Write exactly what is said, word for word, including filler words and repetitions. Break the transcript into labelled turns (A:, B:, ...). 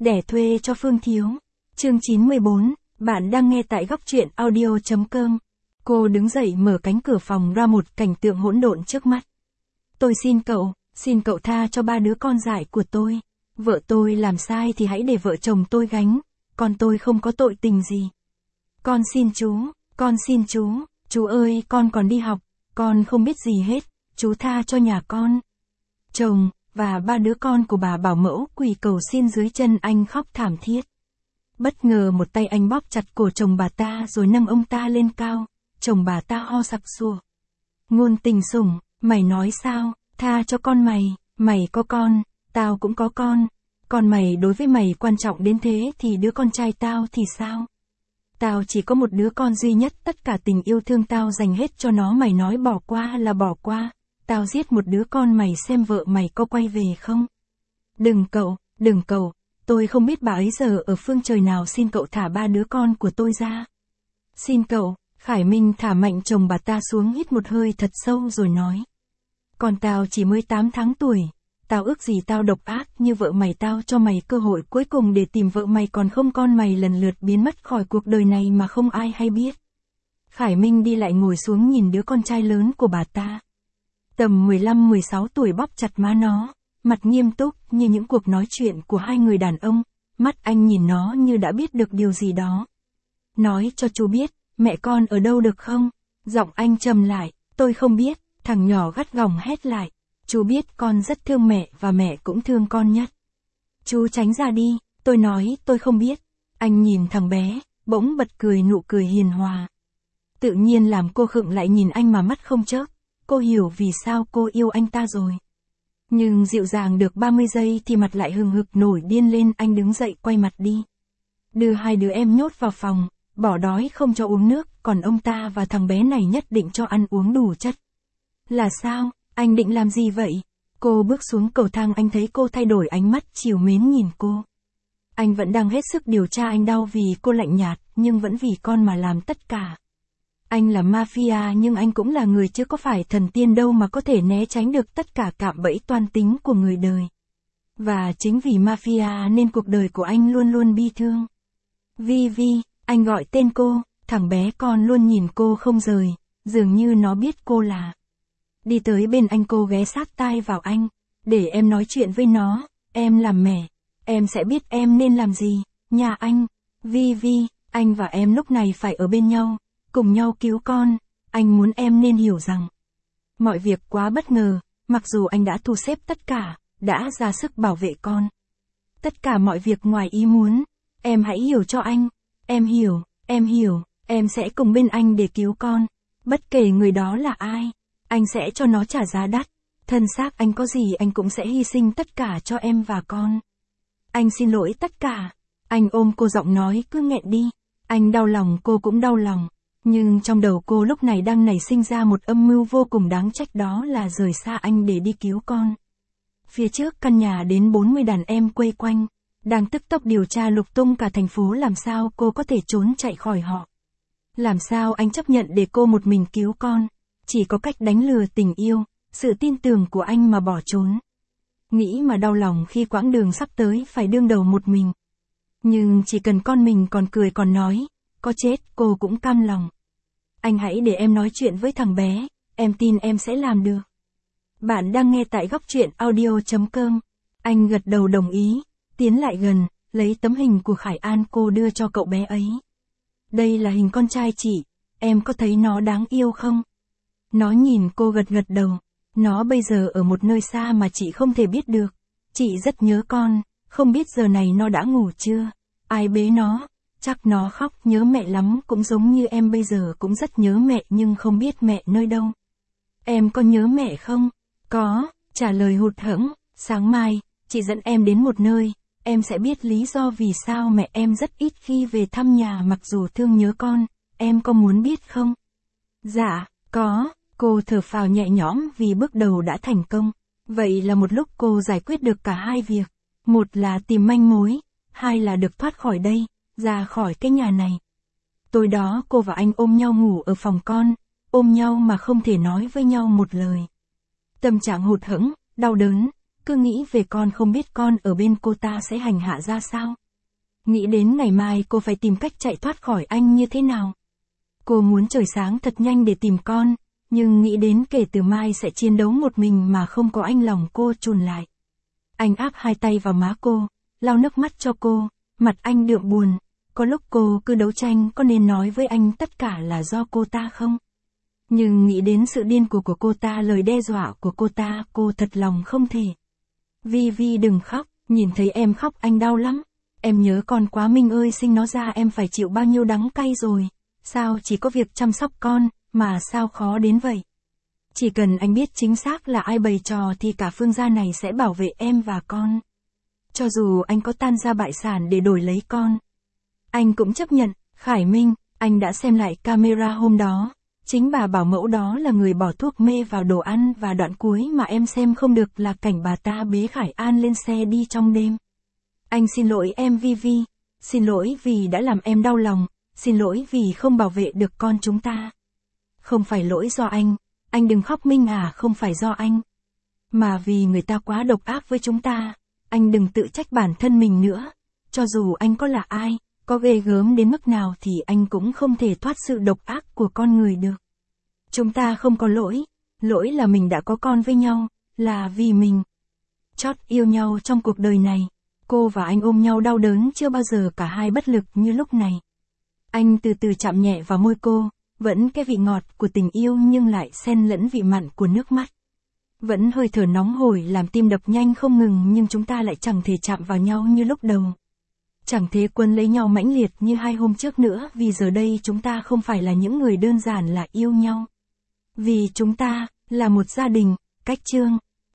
A: Đẻ thuê cho Phương Thiếu. Chương chín mươi bốn, bạn đang nghe tại góc truyện audio chấm com. Cô đứng dậy mở cánh cửa phòng ra một cảnh tượng hỗn độn trước mắt. Tôi xin cậu, xin cậu tha cho ba đứa con dại của tôi. Vợ tôi làm sai thì hãy để vợ chồng tôi gánh, còn tôi không có tội tình gì. Con xin chú, con xin chú, chú ơi con còn đi học, con không biết gì hết, chú tha cho nhà con. Chồng, và ba đứa con của bà bảo mẫu quỳ cầu xin dưới chân anh khóc thảm thiết. Bất ngờ một tay anh bóp chặt cổ chồng bà ta rồi nâng ông ta lên cao, chồng bà ta ho sặc sụa. Ngôn Tình Sủng, mày nói sao, tha cho con mày, mày có con, tao cũng có con, còn mày đối với mày quan trọng đến thế thì đứa con trai tao thì sao? Tao chỉ có một đứa con duy nhất, tất cả tình yêu thương tao dành hết cho nó, mày nói bỏ qua là bỏ qua. Tao giết một đứa con mày xem vợ mày có quay về không? Đừng cậu, đừng cậu, tôi không biết bà ấy giờ ở phương trời nào, xin cậu thả ba đứa con của tôi ra. Xin cậu, Khải Minh thả mạnh chồng bà ta xuống, hít một hơi thật sâu rồi nói. Còn tao chỉ mới tám tháng tuổi, tao ước gì tao độc ác như vợ mày, tao cho mày cơ hội cuối cùng để tìm vợ mày, còn không con mày lần lượt biến mất khỏi cuộc đời này mà không ai hay biết. Khải Minh đi lại ngồi xuống nhìn đứa con trai lớn của bà ta. Tầm mười lăm mười sáu tuổi, bóp chặt má nó, mặt nghiêm túc như những cuộc nói chuyện của hai người đàn ông, mắt anh nhìn nó như đã biết được điều gì đó. Nói cho chú biết, mẹ con ở đâu được không? Giọng anh trầm lại, tôi không biết, thằng nhỏ gắt gỏng hét lại. Chú biết con rất thương mẹ và mẹ cũng thương con nhất. Chú tránh ra đi, tôi nói tôi không biết. Anh nhìn thằng bé, bỗng bật cười nụ cười hiền hòa. Tự nhiên làm cô khựng lại nhìn anh mà mắt không chớp. Cô hiểu vì sao cô yêu anh ta rồi. Nhưng dịu dàng được ba mươi giây thì mặt lại hừng hực nổi điên lên. Anh đứng dậy quay mặt đi. Đưa hai đứa em nhốt vào phòng, bỏ đói không cho uống nước, còn ông ta và thằng bé này nhất định cho ăn uống đủ chất. Là sao? Anh định làm gì vậy? Cô bước xuống cầu thang, anh thấy cô thay đổi ánh mắt trìu mến nhìn cô. Anh vẫn đang hết sức điều tra, anh đau vì cô lạnh nhạt, nhưng vẫn vì con mà làm tất cả. Anh là mafia nhưng anh cũng là người chứ có phải thần tiên đâu mà có thể né tránh được tất cả cạm bẫy toan tính của người đời. Và chính vì mafia nên cuộc đời của anh luôn luôn bi thương. Vi Vi, anh gọi tên cô, thằng bé con luôn nhìn cô không rời, dường như nó biết cô là. Đi tới bên anh, cô ghé sát tai vào anh. Để em nói chuyện với nó, em làm mẹ, em sẽ biết em nên làm gì, nhà anh. Vi Vi, anh và em lúc này phải ở bên nhau, cùng nhau cứu con. Anh muốn em nên hiểu rằng mọi việc quá bất ngờ, mặc dù anh đã thu xếp tất cả, đã ra sức bảo vệ con. Tất cả mọi việc ngoài ý muốn, em hãy hiểu cho anh. Em hiểu, em hiểu, em sẽ cùng bên anh để cứu con. Bất kể người đó là ai, anh sẽ cho nó trả giá đắt. Thân xác anh có gì anh cũng sẽ hy sinh tất cả cho em và con. Anh xin lỗi tất cả. Anh ôm cô, giọng nói cứ nghẹn đi. Anh đau lòng, cô cũng đau lòng. Nhưng trong đầu cô lúc này đang nảy sinh ra một âm mưu vô cùng đáng trách, đó là rời xa anh để đi cứu con. Phía trước căn nhà đến bốn mươi đàn em quây quanh, đang tức tốc điều tra lục tung cả thành phố. Làm sao cô có thể trốn chạy khỏi họ? Làm sao anh chấp nhận để cô một mình cứu con? Chỉ có cách đánh lừa tình yêu, sự tin tưởng của anh mà bỏ trốn. Nghĩ mà đau lòng khi quãng đường sắp tới phải đương đầu một mình. Nhưng chỉ cần con mình còn cười còn nói, có chết cô cũng cam lòng. Anh hãy để em nói chuyện với thằng bé, em tin em sẽ làm được. Bạn đang nghe tại góc truyện audio chấm com. Anh gật đầu đồng ý, tiến lại gần, lấy tấm hình của Khải An cô đưa cho cậu bé ấy. Đây là hình con trai chị, em có thấy nó đáng yêu không? Nó nhìn cô gật gật đầu. Nó bây giờ ở một nơi xa mà chị không thể biết được. Chị rất nhớ con, không biết giờ này nó đã ngủ chưa? Ai bế nó? Chắc nó khóc nhớ mẹ lắm, cũng giống như em bây giờ cũng rất nhớ mẹ nhưng không biết mẹ nơi đâu. Em có nhớ mẹ không? Có, trả lời hụt hẫng. Sáng mai, chị dẫn em đến một nơi, em sẽ biết lý do vì sao mẹ em rất ít khi về thăm nhà mặc dù thương nhớ con. Em có muốn biết không? Dạ, có. Cô thở phào nhẹ nhõm vì bước đầu đã thành công. Vậy là một lúc cô giải quyết được cả hai việc. Một là tìm manh mối, hai là được thoát khỏi đây, ra khỏi cái nhà này. Tối đó cô và anh ôm nhau ngủ ở phòng con, ôm nhau mà không thể nói với nhau một lời. Tâm trạng hụt hẫng, đau đớn, cứ nghĩ về con không biết con ở bên cô ta sẽ hành hạ ra sao. Nghĩ đến ngày mai cô phải tìm cách chạy thoát khỏi anh như thế nào. Cô muốn trời sáng thật nhanh để tìm con, nhưng nghĩ đến kể từ mai sẽ chiến đấu một mình mà không có anh lòng cô chùn lại. Anh áp hai tay vào má cô, lau nước mắt cho cô, mặt anh đượm buồn. Có lúc cô cứ đấu tranh có nên nói với anh tất cả là do cô ta không? Nhưng nghĩ đến sự điên cuồng của cô ta, lời đe dọa của cô ta, cô thật lòng không thể. Vi Vi đừng khóc, nhìn thấy em khóc anh đau lắm. Em nhớ con quá Minh ơi, sinh nó ra em phải chịu bao nhiêu đắng cay rồi. Sao chỉ có việc chăm sóc con, mà sao khó đến vậy? Chỉ cần anh biết chính xác là ai bày trò thì cả Phương gia này sẽ bảo vệ em và con. Cho dù anh có tan gia bại sản để đổi lấy con, anh cũng chấp nhận. Khải Minh, anh đã xem lại camera hôm đó. Chính bà bảo mẫu đó là người bỏ thuốc mê vào đồ ăn, và đoạn cuối mà em xem không được là cảnh bà ta bế Khải An lên xe đi trong đêm. Anh xin lỗi em Vi Vi, xin lỗi vì đã làm em đau lòng, xin lỗi vì không bảo vệ được con chúng ta. Không phải lỗi do anh, anh đừng khóc Minh à, không phải do anh. Mà vì người ta quá độc ác với chúng ta, anh đừng tự trách bản thân mình nữa. Cho dù anh có là ai, có ghê gớm đến mức nào thì anh cũng không thể thoát sự độc ác của con người được. Chúng ta không có lỗi, lỗi là mình đã có con với nhau, là vì mình chót yêu nhau trong cuộc đời này. Cô và anh ôm nhau đau đớn, chưa bao giờ cả hai bất lực như lúc này. Anh từ từ chạm nhẹ vào môi cô, vẫn cái vị ngọt của tình yêu nhưng lại xen lẫn vị mặn của nước mắt. Vẫn hơi thở nóng hổi làm tim đập nhanh không ngừng, nhưng chúng ta lại chẳng thể chạm vào nhau như lúc đầu. Chẳng thể quấn lấy nhau mãnh liệt như hai hôm trước nữa, vì giờ đây chúng ta không phải là những người đơn giản là yêu nhau. Vì chúng ta là một gia đình. Cách chương